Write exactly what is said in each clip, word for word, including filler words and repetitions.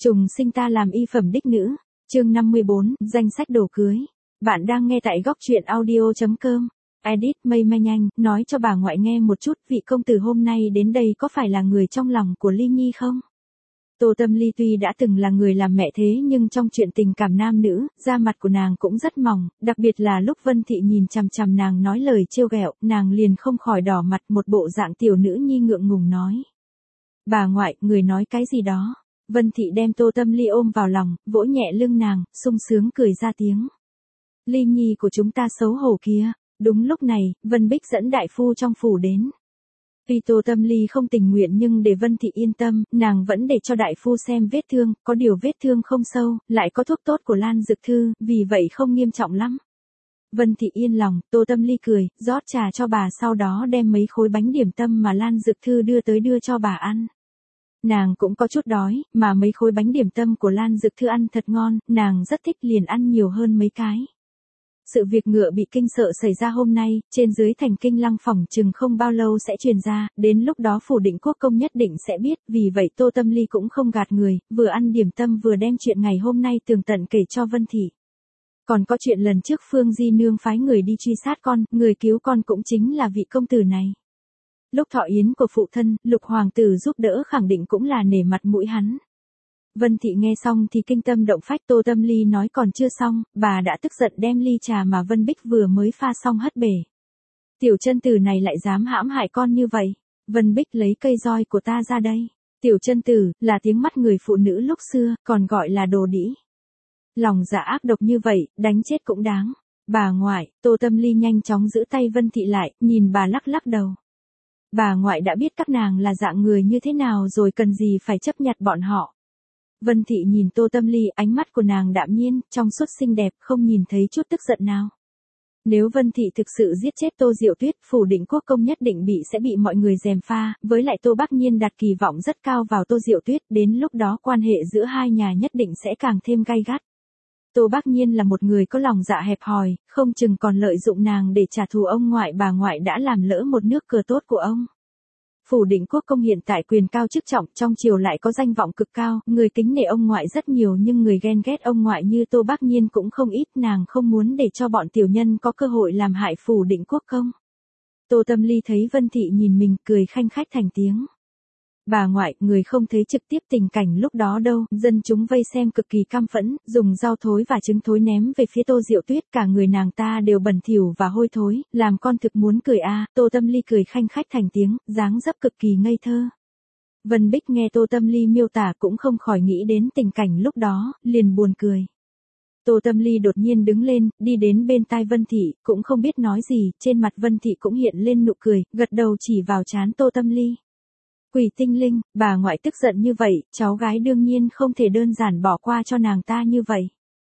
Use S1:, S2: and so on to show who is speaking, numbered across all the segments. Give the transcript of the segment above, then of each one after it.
S1: Trùng sinh ta làm y phẩm đích nữ, chương năm mươi bốn, danh sách đồ cưới. Bạn đang nghe tại góc truyện audio.com. Edit mây mây nhanh, nói cho bà ngoại nghe một chút, vị công tử hôm nay đến đây có phải là người trong lòng của Ly Nhi không? Tô Tâm Ly tuy đã từng là người làm mẹ thế nhưng trong chuyện tình cảm nam nữ, da mặt của nàng cũng rất mỏng, đặc biệt là lúc Vân Thị nhìn chằm chằm nàng nói lời trêu ghẹo, nàng liền không khỏi đỏ mặt, một bộ dạng tiểu nữ nhi ngượng ngùng nói. Bà ngoại, người nói cái gì đó? Vân Thị đem Tô Tâm Ly ôm vào lòng, vỗ nhẹ lưng nàng, sung sướng cười ra tiếng. Ly Nhi của chúng ta xấu hổ kia. Đúng lúc này, Vân Bích dẫn đại phu trong phủ đến. Tuy Tô Tâm Ly không tình nguyện nhưng để Vân Thị yên tâm, nàng vẫn để cho đại phu xem vết thương, có điều vết thương không sâu, lại có thuốc tốt của Lan Dược Thư, vì vậy không nghiêm trọng lắm. Vân Thị yên lòng, Tô Tâm Ly cười, rót trà cho bà, sau đó đem mấy khối bánh điểm tâm mà Lan Dược Thư đưa tới đưa cho bà ăn. Nàng cũng có chút đói, mà mấy khối bánh điểm tâm của Lan Dược Thư ăn thật ngon, nàng rất thích liền ăn nhiều hơn mấy cái. Sự việc ngựa bị kinh sợ xảy ra hôm nay, trên dưới thành Kinh Lăng phòng chừng không bao lâu sẽ truyền ra, đến lúc đó phủ Định Quốc công nhất định sẽ biết, vì vậy Tô Tâm Ly cũng không gạt người, vừa ăn điểm tâm vừa đem chuyện ngày hôm nay tường tận kể cho Vân Thị. Còn có chuyện lần trước Phương Di Nương phái người đi truy sát con, người cứu con cũng chính là vị công tử này. Lúc thọ yến của phụ thân, Lục hoàng tử giúp đỡ khẳng định cũng là nể mặt mũi hắn. Vân Thị nghe xong thì kinh tâm động phách. Tô Tâm Ly nói còn chưa xong, bà đã tức giận đem ly trà mà Vân Bích vừa mới pha xong hất bể. Tiểu chân tử này lại dám hãm hại con như vậy. Vân Bích lấy cây roi của ta ra đây. Tiểu chân tử, là tiếng mắt người phụ nữ lúc xưa, còn gọi là đồ đĩ. Lòng dạ ác độc như vậy, đánh chết cũng đáng. Bà ngoại, Tô Tâm Ly nhanh chóng giữ tay Vân Thị lại, nhìn bà lắc lắc đầu. Bà ngoại đã biết các nàng là dạng người như thế nào rồi, cần gì phải chấp nhặt bọn họ. Vân Thị nhìn Tô Tâm Ly, ánh mắt của nàng đạm nhiên, trong suốt xinh đẹp, không nhìn thấy chút tức giận nào. Nếu Vân Thị thực sự giết chết Tô Diệu Tuyết, phủ Định Quốc công nhất định bị sẽ bị mọi người gièm pha, với lại Tô Bác Nhiên đặt kỳ vọng rất cao vào Tô Diệu Tuyết, đến lúc đó quan hệ giữa hai nhà nhất định sẽ càng thêm gay gắt. Tô Bác Nhiên là một người có lòng dạ hẹp hòi, không chừng còn lợi dụng nàng để trả thù ông ngoại bà ngoại đã làm lỡ một nước cờ tốt của ông. Phủ Định Quốc công hiện tại quyền cao chức trọng, trong triều lại có danh vọng cực cao, người kính nể ông ngoại rất nhiều nhưng người ghen ghét ông ngoại như Tô Bác Nhiên cũng không ít, nàng không muốn để cho bọn tiểu nhân có cơ hội làm hại Phủ Định Quốc công. Tô Tâm Ly thấy Vân Thị nhìn mình, cười khanh khách thành tiếng. Bà ngoại, người không thấy trực tiếp tình cảnh lúc đó đâu, dân chúng vây xem cực kỳ căm phẫn, dùng rau thối và trứng thối ném về phía Tô Diệu Tuyết, cả người nàng ta đều bẩn thỉu và hôi thối, làm con thực muốn cười a. À. Tô Tâm Ly cười khanh khách thành tiếng, dáng dấp cực kỳ ngây thơ. Vân Bích nghe Tô Tâm Ly miêu tả cũng không khỏi nghĩ đến tình cảnh lúc đó, liền buồn cười. Tô Tâm Ly đột nhiên đứng lên, đi đến bên tai Vân Thị, cũng không biết nói gì, trên mặt Vân Thị cũng hiện lên nụ cười, gật đầu chỉ vào trán Tô Tâm Ly. Quỷ tinh linh, bà ngoại tức giận như vậy, cháu gái đương nhiên không thể đơn giản bỏ qua cho nàng ta như vậy.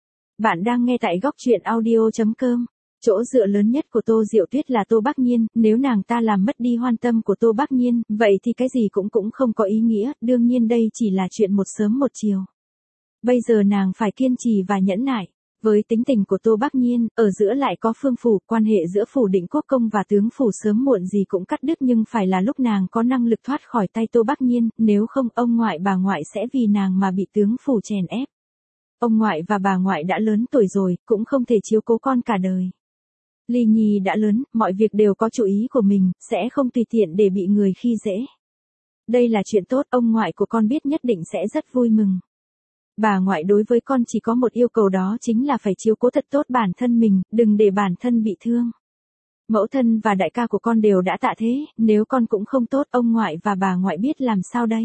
S1: Bạn đang nghe tại góc truyện audio.com. Chỗ dựa lớn nhất của Tô Diệu Tuyết là Tô Bác Nhiên, nếu nàng ta làm mất đi hoan tâm của Tô Bác Nhiên, vậy thì cái gì cũng cũng không có ý nghĩa, đương nhiên đây chỉ là chuyện một sớm một chiều. Bây giờ nàng phải kiên trì và nhẫn nại. Với tính tình của Tô Bác Nhiên, ở giữa lại có Phương phủ, quan hệ giữa phủ Định Quốc công và tướng phủ sớm muộn gì cũng cắt đứt, nhưng phải là lúc nàng có năng lực thoát khỏi tay Tô Bác Nhiên, nếu không ông ngoại bà ngoại sẽ vì nàng mà bị tướng phủ chèn ép. Ông ngoại và bà ngoại đã lớn tuổi rồi, cũng không thể chiếu cố con cả đời. Ly Nhi đã lớn, mọi việc đều có chủ ý của mình, sẽ không tùy tiện để bị người khi dễ. Đây là chuyện tốt, ông ngoại của con biết nhất định sẽ rất vui mừng. Bà ngoại đối với con chỉ có một yêu cầu, đó chính là phải chiếu cố thật tốt bản thân mình, đừng để bản thân bị thương. Mẫu thân và đại ca của con đều đã tạ thế, nếu con cũng không tốt, ông ngoại và bà ngoại biết làm sao đây.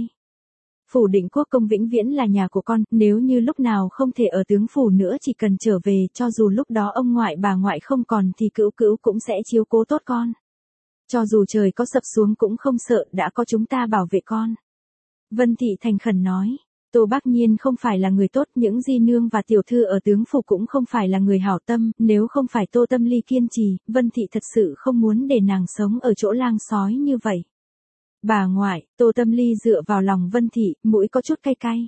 S1: Phủ Định Quốc công vĩnh viễn là nhà của con, nếu như lúc nào không thể ở tướng phủ nữa chỉ cần trở về, cho dù lúc đó ông ngoại bà ngoại không còn thì cữu cữu cũng sẽ chiếu cố tốt con. Cho dù trời có sập xuống cũng không sợ, đã có chúng ta bảo vệ con. Vân Thị thành khẩn nói. Tô Bác Nhiên không phải là người tốt, những di nương và tiểu thư ở tướng phủ cũng không phải là người hảo tâm, nếu không phải Tô Tâm Ly kiên trì, Vân Thị thật sự không muốn để nàng sống ở chỗ lang sói như vậy. Bà ngoại, Tô Tâm Ly dựa vào lòng Vân Thị, mũi có chút cay cay.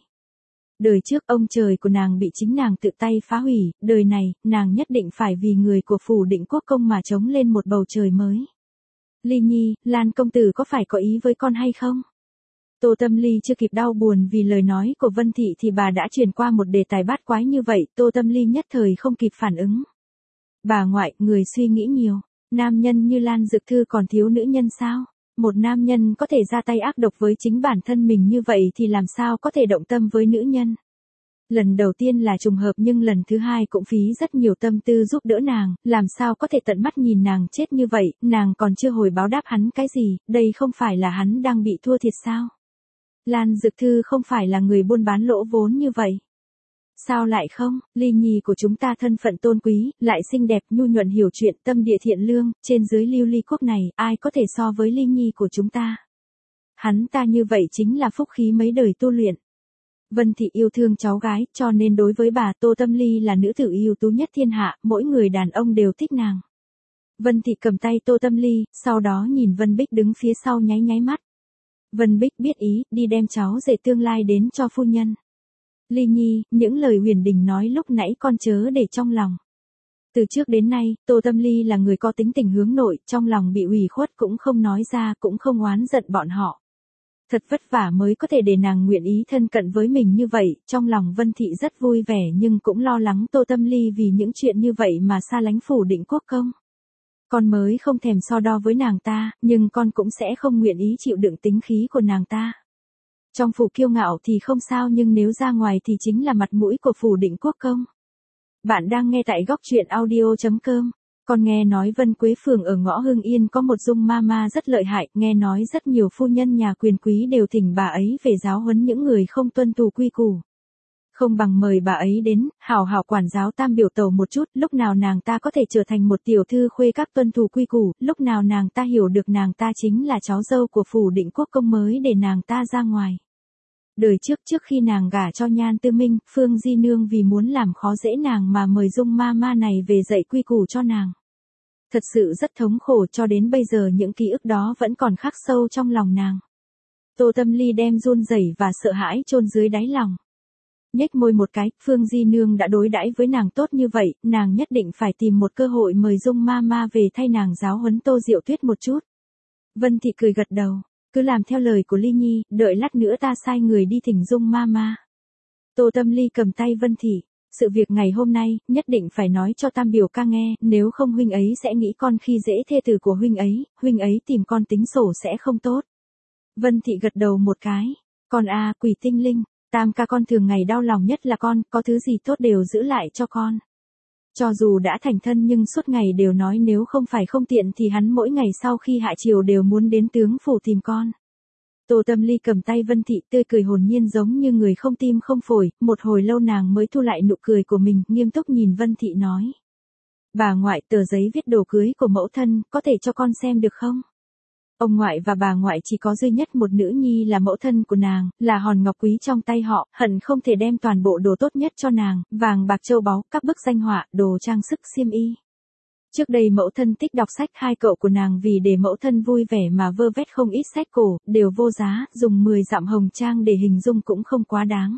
S1: Đời trước ông trời của nàng bị chính nàng tự tay phá hủy, đời này, nàng nhất định phải vì người của phủ Định Quốc công mà chống lên một bầu trời mới. Ly Nhi, Lan công tử có phải có ý với con hay không? Tô Tâm Ly chưa kịp đau buồn vì lời nói của Vân Thị thì bà đã truyền qua một đề tài bát quái như vậy, Tô Tâm Ly nhất thời không kịp phản ứng. Bà ngoại, người suy nghĩ nhiều, nam nhân như Lan Dực Thư còn thiếu nữ nhân sao? Một nam nhân có thể ra tay ác độc với chính bản thân mình như vậy thì làm sao có thể động tâm với nữ nhân? Lần đầu tiên là trùng hợp nhưng lần thứ hai cũng phí rất nhiều tâm tư giúp đỡ nàng, làm sao có thể tận mắt nhìn nàng chết như vậy, nàng còn chưa hồi báo đáp hắn cái gì, đây không phải là hắn đang bị thua thiệt sao? Lan Dực Thư không phải là người buôn bán lỗ vốn như vậy. Sao lại không, Ly Nhi của chúng ta thân phận tôn quý, lại xinh đẹp nhu nhuận hiểu chuyện tâm địa thiện lương, trên dưới lưu ly quốc này, ai có thể so với Ly Nhi của chúng ta. Hắn ta như vậy chính là phúc khí mấy đời tu luyện. Vân Thị yêu thương cháu gái, cho nên đối với bà Tô Tâm Ly là nữ tử ưu tú nhất thiên hạ, mỗi người đàn ông đều thích nàng. Vân Thị cầm tay Tô Tâm Ly, sau đó nhìn Vân Bích đứng phía sau nháy nháy mắt. Vân Bích biết ý, đi đem cháu rể tương lai đến cho phu nhân. Ly Nhi, những lời Huyền Đình nói lúc nãy con chớ để trong lòng. Từ trước đến nay, Tô Tâm Ly là người có tính tình hướng nội, trong lòng bị ủy khuất cũng không nói ra, cũng không oán giận bọn họ. Thật vất vả mới có thể để nàng nguyện ý thân cận với mình như vậy, trong lòng Vân Thị rất vui vẻ nhưng cũng lo lắng Tô Tâm Ly vì những chuyện như vậy mà xa lánh Phủ Định Quốc công. Con mới không thèm so đo với nàng ta, nhưng con cũng sẽ không nguyện ý chịu đựng tính khí của nàng ta. Trong phủ kiêu ngạo thì không sao nhưng nếu ra ngoài thì chính là mặt mũi của Phủ Định Quốc công. Bạn đang nghe tại góc truyện audio chấm com. Con nghe nói Vân Quế Phường ở ngõ Hưng Yên có một dung ma ma rất lợi hại, nghe nói rất nhiều phu nhân nhà quyền quý đều thỉnh bà ấy về giáo huấn những người không tuân thủ quy củ. Không bằng mời bà ấy đến, hảo hảo quản giáo Tam biểu tẩu một chút, lúc nào nàng ta có thể trở thành một tiểu thư khuê các tuân thủ quy củ, lúc nào nàng ta hiểu được nàng ta chính là cháu dâu của Phủ Định Quốc công mới để nàng ta ra ngoài. Đời trước trước khi nàng gả cho Nhan Tư Minh, Phương Di Nương vì muốn làm khó dễ nàng mà mời dung ma ma này về dạy quy củ cho nàng. Thật sự rất thống khổ cho đến bây giờ những ký ức đó vẫn còn khắc sâu trong lòng nàng. Tô Tâm Ly đem run rẩy và sợ hãi chôn dưới đáy lòng. Nhếch môi một cái, Phương Di Nương đã đối đãi với nàng tốt như vậy, nàng nhất định phải tìm một cơ hội mời dung ma ma về thay nàng giáo huấn Tô Diệu Tuyết một chút. Vân Thị cười gật đầu. Cứ làm theo lời của Ly Nhi, đợi lát nữa ta sai người đi thỉnh dung ma ma. Tô Tâm Ly cầm tay Vân Thị, sự việc ngày hôm nay, nhất định phải nói cho Tam biểu ca nghe, nếu không huynh ấy sẽ nghĩ con khi dễ thê tử của huynh ấy, huynh ấy tìm con tính sổ sẽ không tốt. Vân Thị gật đầu một cái, con a à, quỷ tinh linh, Tam ca con thường ngày đau lòng nhất là con, có thứ gì tốt đều giữ lại cho con. Cho dù đã thành thân nhưng suốt ngày đều nói nếu không phải không tiện thì hắn mỗi ngày sau khi hạ chiều đều muốn đến tướng phủ tìm con. Tô Tâm Ly cầm tay Vân Thị tươi cười hồn nhiên giống như người không tim không phổi, một hồi lâu nàng mới thu lại nụ cười của mình, nghiêm túc nhìn Vân Thị nói. Bà ngoại, tờ giấy viết đồ cưới của mẫu thân, có thể cho con xem được không? Ông ngoại và bà ngoại chỉ có duy nhất một nữ nhi là mẫu thân của nàng, là hòn ngọc quý trong tay họ, hận không thể đem toàn bộ đồ tốt nhất cho nàng, vàng bạc châu báu, các bức danh họa, đồ trang sức xiêm y. Trước đây mẫu thân thích đọc sách, hai cậu của nàng vì để mẫu thân vui vẻ mà vơ vét không ít sách cổ, đều vô giá, dùng mười dặm hồng trang để hình dung cũng không quá đáng.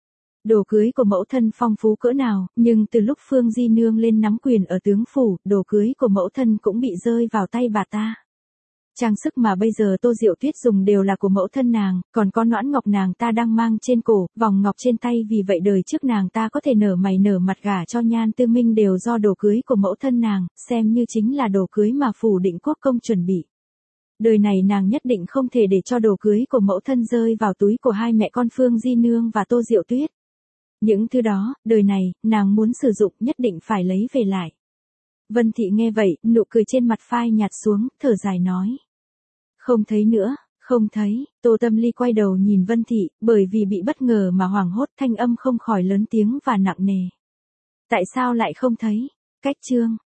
S1: Đồ cưới của mẫu thân phong phú cỡ nào, nhưng từ lúc Phương Di Nương lên nắm quyền ở tướng phủ, đồ cưới của mẫu thân cũng bị rơi vào tay bà ta. Trang sức mà bây giờ Tô Diệu Tuyết dùng đều là của mẫu thân nàng, còn có noãn ngọc nàng ta đang mang trên cổ, vòng ngọc trên tay, vì vậy đời trước nàng ta có thể nở mày nở mặt gả cho Nhan Tư Minh đều do đồ cưới của mẫu thân nàng, xem như chính là đồ cưới mà Phủ Định Quốc công chuẩn bị. Đời này nàng nhất định không thể để cho đồ cưới của mẫu thân rơi vào túi của hai mẹ con Phương Di Nương và Tô Diệu Tuyết. Những thứ đó, đời này, nàng muốn sử dụng nhất định phải lấy về lại. Vân Thị nghe vậy, nụ cười trên mặt phai nhạt xuống, thở dài nói. Không thấy nữa, không thấy, Tô Tâm Ly quay đầu nhìn Vân Thị, bởi vì bị bất ngờ mà hoảng hốt, thanh âm không khỏi lớn tiếng và nặng nề. Tại sao lại không thấy? Cách chương.